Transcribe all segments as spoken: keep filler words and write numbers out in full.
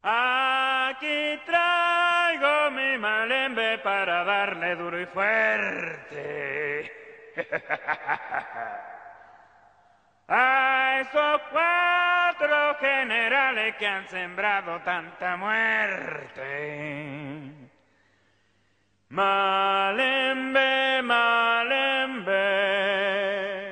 Aquí traigo mi malembe para darle duro y fuerte a esos cuatro generales que han sembrado tanta muerte. Malembe, malembe.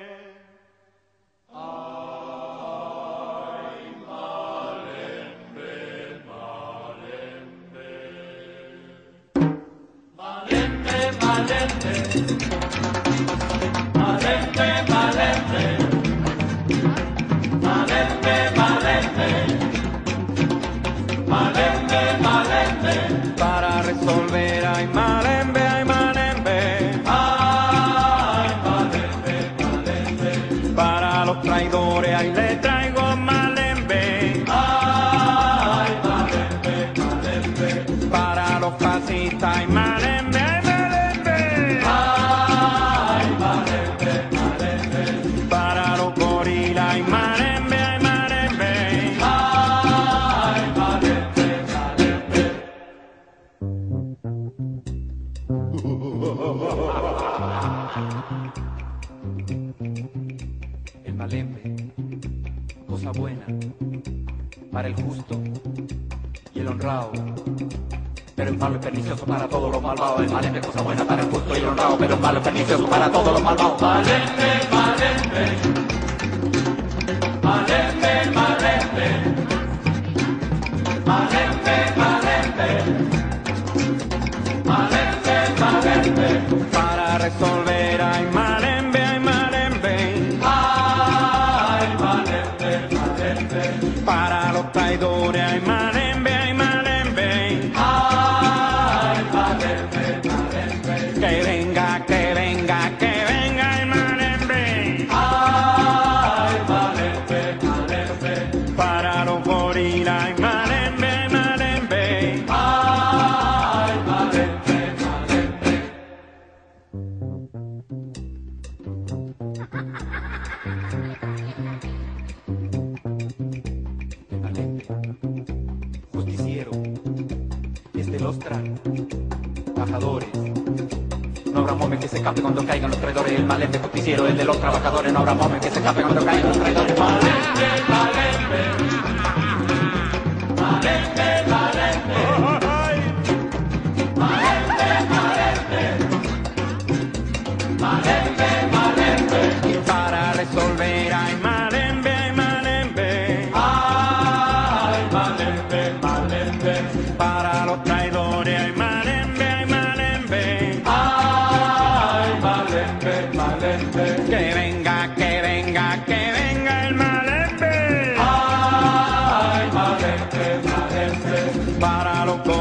Para resolver, ay malembe, ay malembe, ay malembe, malembe. Para los traidores, ay le traigo malembe, ay malembe, malembe. Para los fascistas, ay malembe, ay malembe, ay malembe, malembe. Para los gorilas, ay malembe, ay malembe, ay malembe, malembe. El malembe, cosa buena para el justo y el honrado, pero es malo y pernicioso para todos los malvados. El malembe, cosa buena para el justo y el honrado, pero es malo y pernicioso para todos los malvados. Malembe, malembe, malembe, malembe, malembe, malembe, malembe, malembe. Para resolver, ay malembe, ay malembe, Ay, malembe, malembe. para los traidores, ay malembe, ay malembe, Ay, malembe, malembe. que venga, que venga, que venga el malembe, Ay, malembe, malembe. para los gorilas, ay malembe, ay malembe, Ay, malembe, malembe. El malembe, justiciero, este los trae, trabajadores. No habrá momento que se escape cuando caigan los traidores. El malembe justiciero, el de los trabajadores. No habrá momento que se escape cuando caigan los traidores. Malembe, malembe, malembe, malembe. ay, Malembe, malembe, malembe, malembe. para resolver, ay malembe, ay malembe, Ay, malembe, malembe. para los traidores, ay malembe, ay malembe, Ay, malembe, malembe. que venga, que venga, que venga el malembe, Ay, malembe, malembe. para los